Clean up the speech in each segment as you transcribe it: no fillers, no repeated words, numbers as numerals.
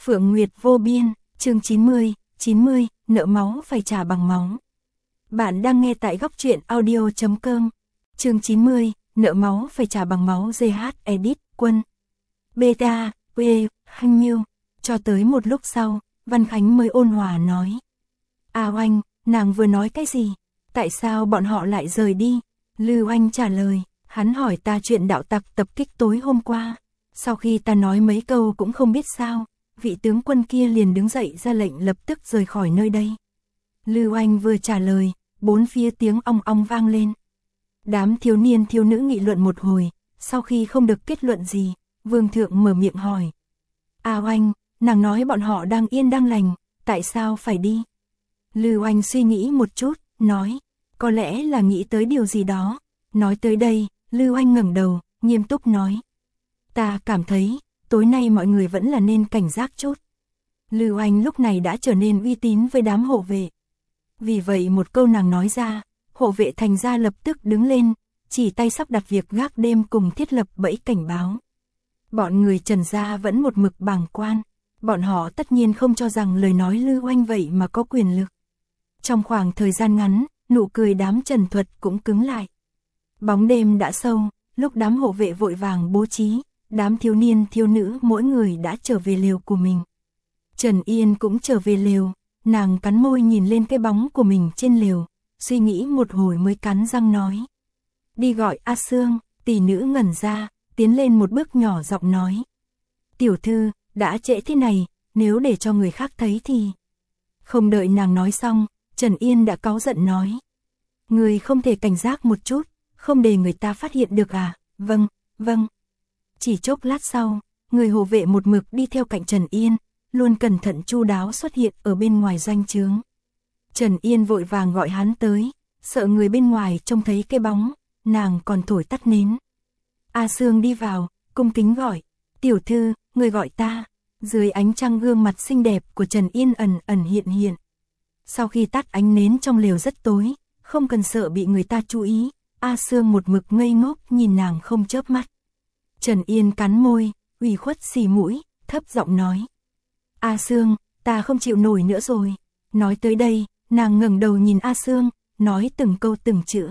Phượng Nguyệt vô biên, chương 90, nợ máu phải trả bằng máu. Bạn đang nghe tại góc truyện audio.com. Chương 90, nợ máu phải trả bằng máu. GH Edit Quân Beta Quê Hanh Miêu. Cho tới một lúc sau, Văn Khánh mới ôn hòa nói: À Oanh, nàng vừa nói cái gì? Tại sao bọn họ lại rời đi? Lưu Anh trả lời: hắn hỏi ta chuyện đạo tặc tập kích tối hôm qua. Sau khi ta nói mấy câu cũng không biết sao, vị tướng quân kia liền đứng dậy ra lệnh lập tức rời khỏi nơi đây. Lưu Anh vừa trả lời, bốn phía tiếng ong ong vang lên. Đám thiếu niên thiếu nữ nghị luận một hồi, sau khi không được kết luận gì, Vương thượng mở miệng hỏi: À Oanh, nàng nói bọn họ đang yên đang lành, tại sao phải đi? Lưu Anh suy nghĩ một chút, nói: có lẽ là nghĩ tới điều gì đó. Nói tới đây, Lưu Anh ngẩng đầu, nghiêm túc nói: ta cảm thấy, tối nay mọi người vẫn là nên cảnh giác chút. Lưu Anh lúc này đã trở nên uy tín với đám hộ vệ. Vì vậy một câu nàng nói ra, hộ vệ thành ra lập tức đứng lên, chỉ tay sắp đặt việc gác đêm cùng thiết lập bẫy cảnh báo. Bọn người Trần gia vẫn một mực bàng quan, bọn họ tất nhiên không cho rằng lời nói Lưu Anh vậy mà có quyền lực. Trong khoảng thời gian ngắn, nụ cười đám Trần Thuật cũng cứng lại. Bóng đêm đã sâu, lúc đám hộ vệ vội vàng bố trí, đám thiếu niên thiếu nữ mỗi người đã trở về lều của mình. Trần Yên cũng trở về lều, nàng cắn môi nhìn lên cái bóng của mình trên lều, suy nghĩ một hồi mới cắn răng nói: đi gọi A Sương. Tỷ nữ ngẩn ra, tiến lên một bước nhỏ giọng nói: tiểu thư, đã trễ thế này, nếu để cho người khác thấy thì... Không đợi nàng nói xong, Trần Yên đã cáu giận nói: người không thể cảnh giác một chút, không để người ta phát hiện được à? Vâng, vâng. Chỉ chốc lát sau, người hộ vệ một mực đi theo cạnh Trần Yên, luôn cẩn thận chu đáo xuất hiện ở bên ngoài doanh trướng. Trần Yên vội vàng gọi hắn tới, sợ người bên ngoài trông thấy cái bóng, nàng còn thổi tắt nến. A Sương đi vào, cung kính gọi: tiểu thư, người gọi ta. Dưới ánh trăng gương mặt xinh đẹp của Trần Yên ẩn ẩn hiện hiện. Sau khi tắt ánh nến trong lều rất tối, không cần sợ bị người ta chú ý, A Sương một mực ngây ngốc nhìn nàng không chớp mắt. Trần Yên cắn môi, ủy khuất xì mũi, thấp giọng nói: A Sương, ta không chịu nổi nữa rồi. Nói tới đây, nàng ngẩng đầu nhìn A Sương, nói từng câu từng chữ: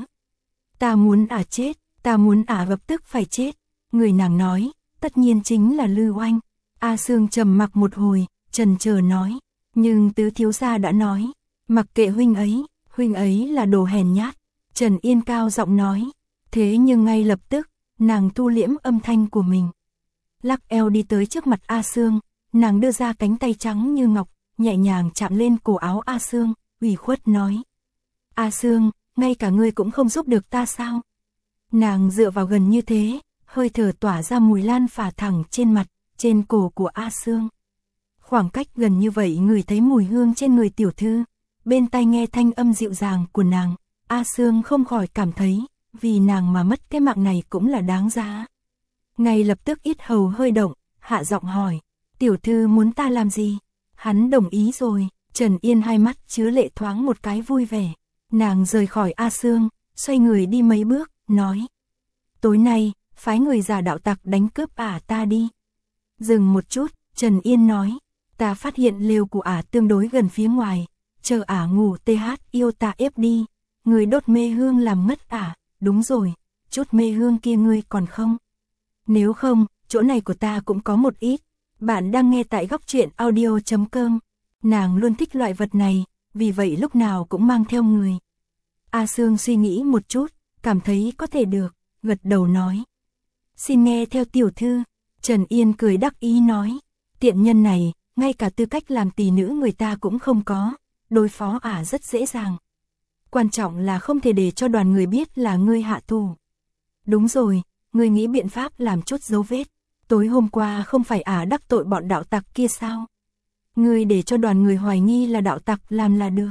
ta muốn ả chết, ta muốn ả lập tức phải chết. Người nàng nói, tất nhiên chính là Lưu Anh. A Sương trầm mặc một hồi, chần chờ nói: nhưng tứ thiếu gia đã nói, mặc kệ huynh ấy là đồ hèn nhát. Trần Yên cao giọng nói. Thế nhưng ngay lập tức, nàng thu liễm âm thanh của mình, lắc eo đi tới trước mặt A Sương, nàng đưa ra cánh tay trắng như ngọc, nhẹ nhàng chạm lên cổ áo A Sương, ủy khuất nói: A Sương, ngay cả ngươi cũng không giúp được ta sao? Nàng dựa vào gần như thế, hơi thở tỏa ra mùi lan phả thẳng trên mặt, trên cổ của A Sương. Khoảng cách gần như vậy ngửi thấy mùi hương trên người tiểu thư, bên tai nghe thanh âm dịu dàng của nàng, A Sương không khỏi cảm thấy, vì nàng mà mất cái mạng này cũng là đáng giá. Ngay lập tức yết hầu hơi động, hạ giọng hỏi: tiểu thư muốn ta làm gì? Hắn đồng ý rồi. Trần Yên hai mắt chứa lệ thoáng một cái vui vẻ. Nàng rời khỏi A Sương, xoay người đi mấy bước, nói: tối nay, phái người giả đạo tặc đánh cướp ả ta đi. Dừng một chút, Trần Yên nói: ta phát hiện lều của ả tương đối gần phía ngoài, chờ ả ngủ yêu ta ép đi. Người đốt mê hương làm ngất ả. Đúng rồi, chút mê hương kia ngươi còn không? Nếu không, chỗ này của ta cũng có một ít. Bạn đang nghe tại góc truyện audio.com. Nàng luôn thích loại vật này, vì vậy lúc nào cũng mang theo người. A Sương suy nghĩ một chút, cảm thấy có thể được, gật đầu nói: xin nghe theo tiểu thư. Trần Yên cười đắc ý nói: tiện nhân này, ngay cả tư cách làm tỷ nữ người ta cũng không có, đối phó ả rất dễ dàng. Quan trọng là không thể để cho đoàn người biết là ngươi hạ thủ. Đúng rồi, ngươi nghĩ biện pháp làm chút dấu vết. Tối hôm qua không phải ả đắc tội bọn đạo tặc kia sao? Ngươi để cho đoàn người hoài nghi là đạo tặc làm là được.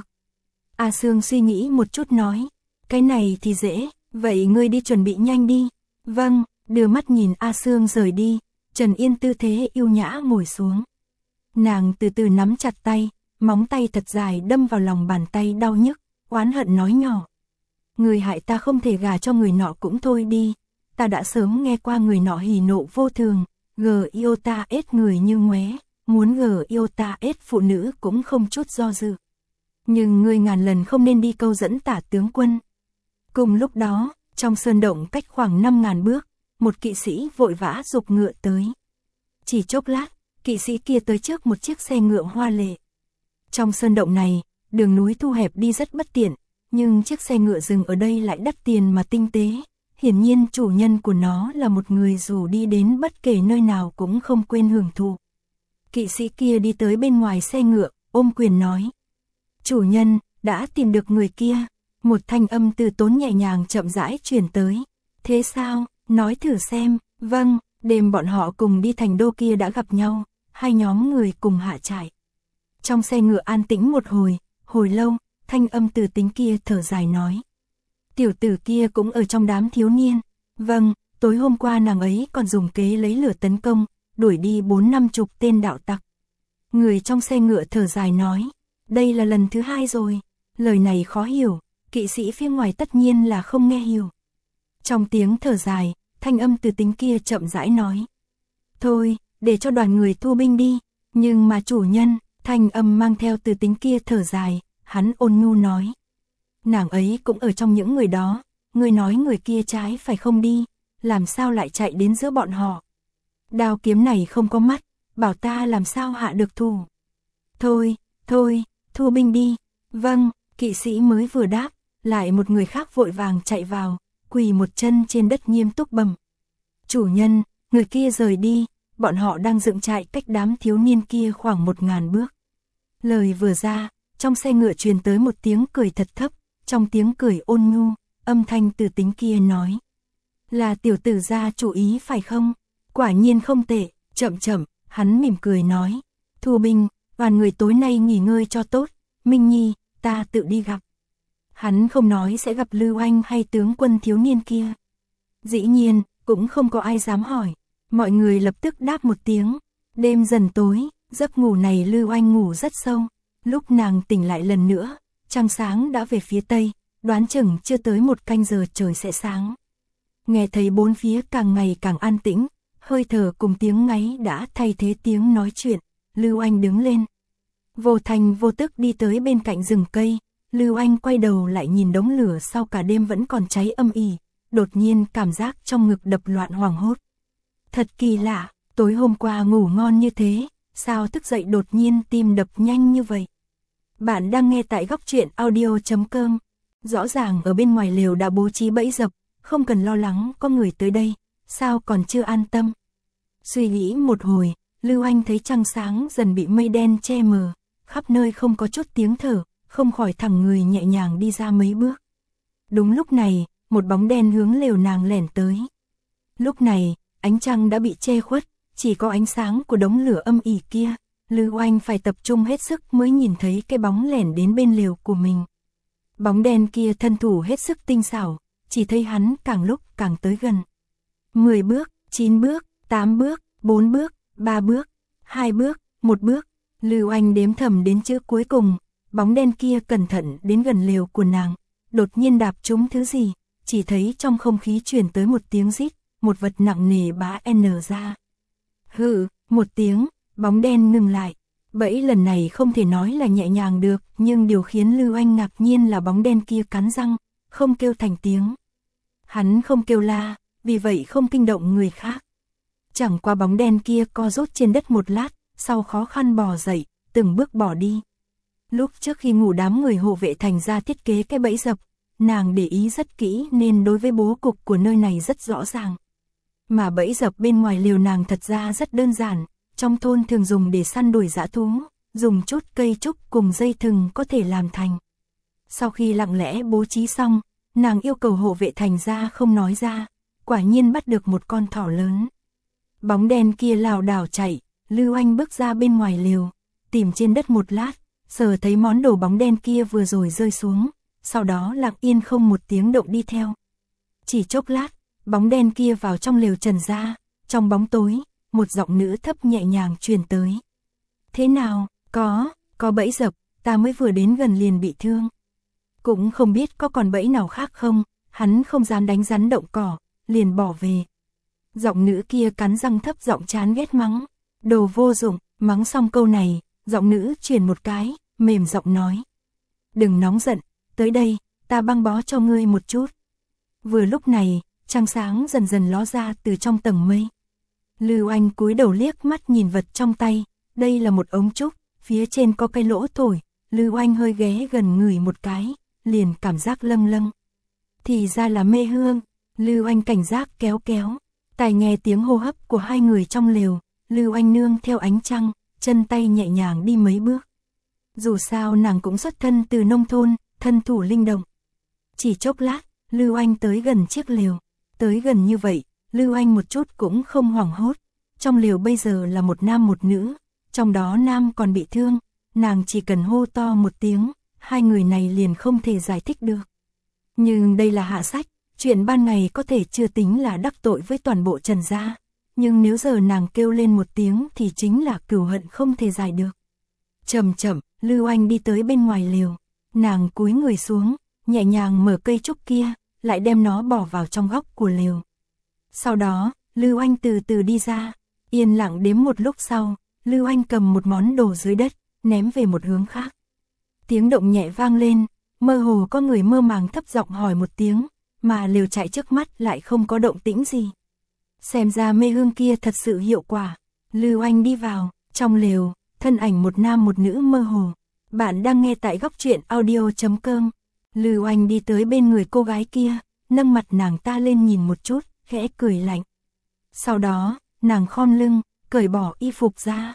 A Sương suy nghĩ một chút nói: cái này thì dễ, vậy ngươi đi chuẩn bị nhanh đi. Vâng. Đưa mắt nhìn A Sương rời đi, Trần Yên tư thế yêu nhã ngồi xuống. Nàng từ từ nắm chặt tay, móng tay thật dài đâm vào lòng bàn tay đau nhức, oán hận nói nhỏ: người hại ta không thể gả cho người nọ cũng thôi đi, ta đã sớm nghe qua người nọ hỉ nộ vô thường, yêu ta ết người như ngoé, muốn gờ yêu ta ết phụ nữ cũng không chút do dự. Nhưng ngươi ngàn lần không nên đi câu dẫn Tả tướng quân. Cùng lúc đó, trong sơn động cách khoảng 5.000 bước, một kỵ sĩ vội vã giục ngựa tới. Chỉ chốc lát, kỵ sĩ kia tới trước một chiếc xe ngựa hoa lệ. Trong sơn động này, đường núi thu hẹp đi rất bất tiện, nhưng chiếc xe ngựa dừng ở đây lại đắt tiền mà tinh tế. Hiển nhiên chủ nhân của nó là một người dù đi đến bất kể nơi nào cũng không quên hưởng thụ. Kỵ sĩ kia đi tới bên ngoài xe ngựa, ôm quyền nói. Chủ nhân, đã tìm được người kia. Một thanh âm từ tốn nhẹ nhàng chậm rãi truyền tới. Thế sao, nói thử xem. Vâng, đêm bọn họ cùng đi thành đô kia đã gặp nhau, hai nhóm người cùng hạ trại. Trong xe ngựa an tĩnh một hồi lâu, thanh âm từ tính kia thở dài nói. Tiểu tử kia cũng ở trong đám thiếu niên. Vâng, tối hôm qua nàng ấy còn dùng kế lấy lửa tấn công, đuổi đi 40-50 tên đạo tặc. Người trong xe ngựa thở dài nói. Đây là lần thứ 2 rồi. Lời này khó hiểu, kỵ sĩ phía ngoài tất nhiên là không nghe hiểu. Trong tiếng thở dài, thanh âm từ tính kia chậm rãi nói. Thôi, để cho đoàn người thu binh đi. Nhưng mà chủ nhân, thanh âm mang theo từ tính kia thở dài, hắn ôn nhu nói. Nàng ấy cũng ở trong những người đó, người nói người kia trái phải không đi, làm sao lại chạy đến giữa bọn họ. Đao kiếm này không có mắt, bảo ta làm sao hạ được thù. Thôi, thu binh đi. Vâng, kỵ sĩ mới vừa đáp, lại một người khác vội vàng chạy vào, quỳ một chân trên đất nghiêm túc bẩm. Chủ nhân, người kia rời đi, bọn họ đang dựng trại cách đám thiếu niên kia khoảng 1.000 bước. Lời vừa ra, trong xe ngựa truyền tới một tiếng cười thật thấp, trong tiếng cười ôn nhu, âm thanh từ tính kia nói. Là tiểu tử ra chủ ý phải không? Quả nhiên không tệ, chậm, hắn mỉm cười nói. Thu binh, đoàn người tối nay nghỉ ngơi cho tốt, Minh Nhi, ta tự đi gặp. Hắn không nói sẽ gặp Lưu Anh hay tướng quân thiếu niên kia. Dĩ nhiên, cũng không có ai dám hỏi. Mọi người lập tức đáp một tiếng. Đêm dần tối, giấc ngủ này Lưu Anh ngủ rất sâu. Lúc nàng tỉnh lại lần nữa, trăng sáng đã về phía tây, đoán chừng chưa tới 1 canh giờ trời sẽ sáng. Nghe thấy bốn phía càng ngày càng an tĩnh, hơi thở cùng tiếng ngáy đã thay thế tiếng nói chuyện. Lưu Anh đứng lên. Vô thành vô tức đi tới bên cạnh rừng cây. Lưu Anh quay đầu lại nhìn đống lửa sau cả đêm vẫn còn cháy âm ỉ. Đột nhiên cảm giác trong ngực đập loạn hoảng hốt. Thật kỳ lạ, tối hôm qua ngủ ngon như thế, sao thức dậy đột nhiên tim đập nhanh như vậy? Bạn đang nghe tại góc truyện audio.com. Rõ ràng ở bên ngoài lều đã bố trí bẫy dập, không cần lo lắng có người tới đây, sao còn chưa an tâm? Suy nghĩ một hồi, Lưu Anh thấy trăng sáng dần bị mây đen che mờ, khắp nơi không có chút tiếng thở, không khỏi thẳng người nhẹ nhàng đi ra mấy bước. Đúng lúc này, một bóng đen hướng lều nàng lẻn tới. Lúc này, ánh trăng đã bị che khuất, chỉ có ánh sáng của đống lửa âm ỉ kia. Lưu Anh phải tập trung hết sức mới nhìn thấy cái bóng lẻn đến bên lều của mình. Bóng đen kia thân thủ hết sức tinh xảo, chỉ thấy hắn càng lúc càng tới gần. 10 bước, 9 bước, 8 bước, 4 bước, 3 bước, 2 bước, 1 bước. Lưu Anh đếm thầm đến chữ cuối cùng, bóng đen kia cẩn thận đến gần lều của nàng, đột nhiên đạp trúng thứ gì, chỉ thấy trong không khí truyền tới một tiếng rít, một vật nặng nề bá n ra. Hừ, một tiếng, bóng đen ngừng lại. Bẫy lần này không thể nói là nhẹ nhàng được, nhưng điều khiến Lưu Anh ngạc nhiên là bóng đen kia cắn răng, không kêu thành tiếng. Hắn không kêu la, vì vậy không kinh động người khác. Chẳng qua bóng đen kia co rút trên đất một lát, sau khó khăn bò dậy, từng bước bỏ đi. Lúc trước khi ngủ đám người hộ vệ thành ra thiết kế cái bẫy dập, nàng để ý rất kỹ nên đối với bố cục của nơi này rất rõ ràng. Mà bẫy dập bên ngoài lều nàng thật ra rất đơn giản, trong thôn thường dùng để săn đuổi dã thú, dùng chút cây trúc cùng dây thừng có thể làm thành. Sau khi lặng lẽ bố trí xong, nàng yêu cầu hộ vệ thành ra không nói ra, quả nhiên bắt được một con thỏ lớn. Bóng đen kia lảo đảo chạy, Lưu Anh bước ra bên ngoài lều, tìm trên đất một lát, sờ thấy món đồ bóng đen kia vừa rồi rơi xuống, sau đó lặng yên không một tiếng động đi theo. Chỉ chốc lát, bóng đen kia vào trong lều trần ra, trong bóng tối, một giọng nữ thấp nhẹ nhàng truyền tới. Thế nào, có bẫy dập, ta mới vừa đến gần liền bị thương. Cũng không biết có còn bẫy nào khác không, hắn không dám đánh rắn động cỏ, liền bỏ về. Giọng nữ kia cắn răng thấp giọng chán ghét mắng, đồ vô dụng, Mắng xong câu này, giọng nữ chuyển một cái, mềm giọng nói. Đừng nóng giận, tới đây, ta băng bó cho ngươi một chút. Vừa lúc này, trăng sáng dần dần ló ra từ trong tầng mây. Lưu Anh cúi đầu liếc mắt nhìn vật trong tay, đây là một ống trúc, phía trên có cái lỗ thổi, Lưu Anh hơi ghé gần ngửi một cái, liền cảm giác lâng lâng. Thì ra là mê hương, Lưu Anh cảnh giác kéo kéo, tai nghe tiếng hô hấp của hai người trong lều, Lưu Anh nương theo ánh trăng, chân tay nhẹ nhàng đi mấy bước. Dù sao nàng cũng xuất thân từ nông thôn, thân thủ linh động. Chỉ chốc lát, Lưu Anh tới gần chiếc lều, tới gần như vậy, Lưu Anh một chút cũng không hoảng hốt. Trong lều bây giờ là một nam một nữ, trong đó nam còn bị thương, nàng chỉ cần hô to một tiếng, hai người này liền không thể giải thích được. Nhưng đây là hạ sách, chuyện ban ngày có thể chưa tính là đắc tội với toàn bộ Trần gia, nhưng nếu giờ nàng kêu lên một tiếng thì chính là cừu hận không thể giải được. Chậm chậm, Lưu Anh đi tới bên ngoài lều, nàng cúi người xuống, nhẹ nhàng mở cây trúc kia, lại đem nó bỏ vào trong góc của lều. Sau đó, Lưu Anh từ từ đi ra, yên lặng đếm một lúc sau, Lưu Anh cầm một món đồ dưới đất, ném về một hướng khác. Tiếng động nhẹ vang lên, mơ hồ có người mơ màng thấp giọng hỏi một tiếng, mà lều trại trước mắt lại không có động tĩnh gì. Xem ra mê hương kia thật sự hiệu quả. Lưu Anh đi vào, trong lều, thân ảnh một nam một nữ mơ hồ. Bạn đang nghe tại góc truyện audio.com. Lưu Anh đi tới bên người cô gái kia, nâng mặt nàng ta lên nhìn một chút, khẽ cười lạnh. Sau đó, nàng khom lưng, cởi bỏ y phục ra.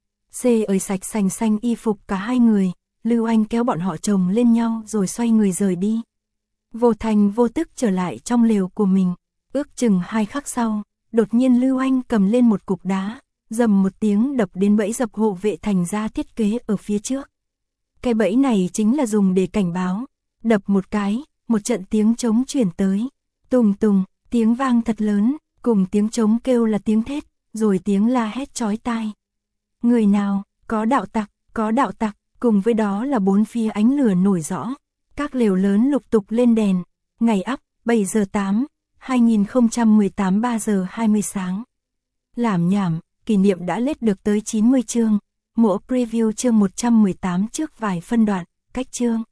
Ơi sạch sành xanh y phục cả hai người, Lưu Anh kéo bọn họ chồng lên nhau rồi xoay người rời đi. Vô thành vô tức trở lại trong lều của mình, ước chừng 2 khắc sau, đột nhiên Lưu Anh cầm lên một cục đá, dầm một tiếng đập đến bẫy dập hộ vệ Thành gia thiết kế ở phía trước. Cái bẫy này chính là dùng để cảnh báo, đập một cái, một trận tiếng trống truyền tới. Tùng tùng, tiếng vang thật lớn, cùng tiếng trống kêu là tiếng thét, rồi tiếng la hét chói tai. Người nào, có đạo tặc, cùng với đó là bốn phía ánh lửa nổi rõ. Các lều lớn lục tục lên đèn, ngày up, 7 giờ 8, 2018 3 giờ 20 sáng. Làm nhảm, kỷ niệm đã lết được tới 90 chương, mộ preview chương 118 trước vài phân đoạn, cách chương.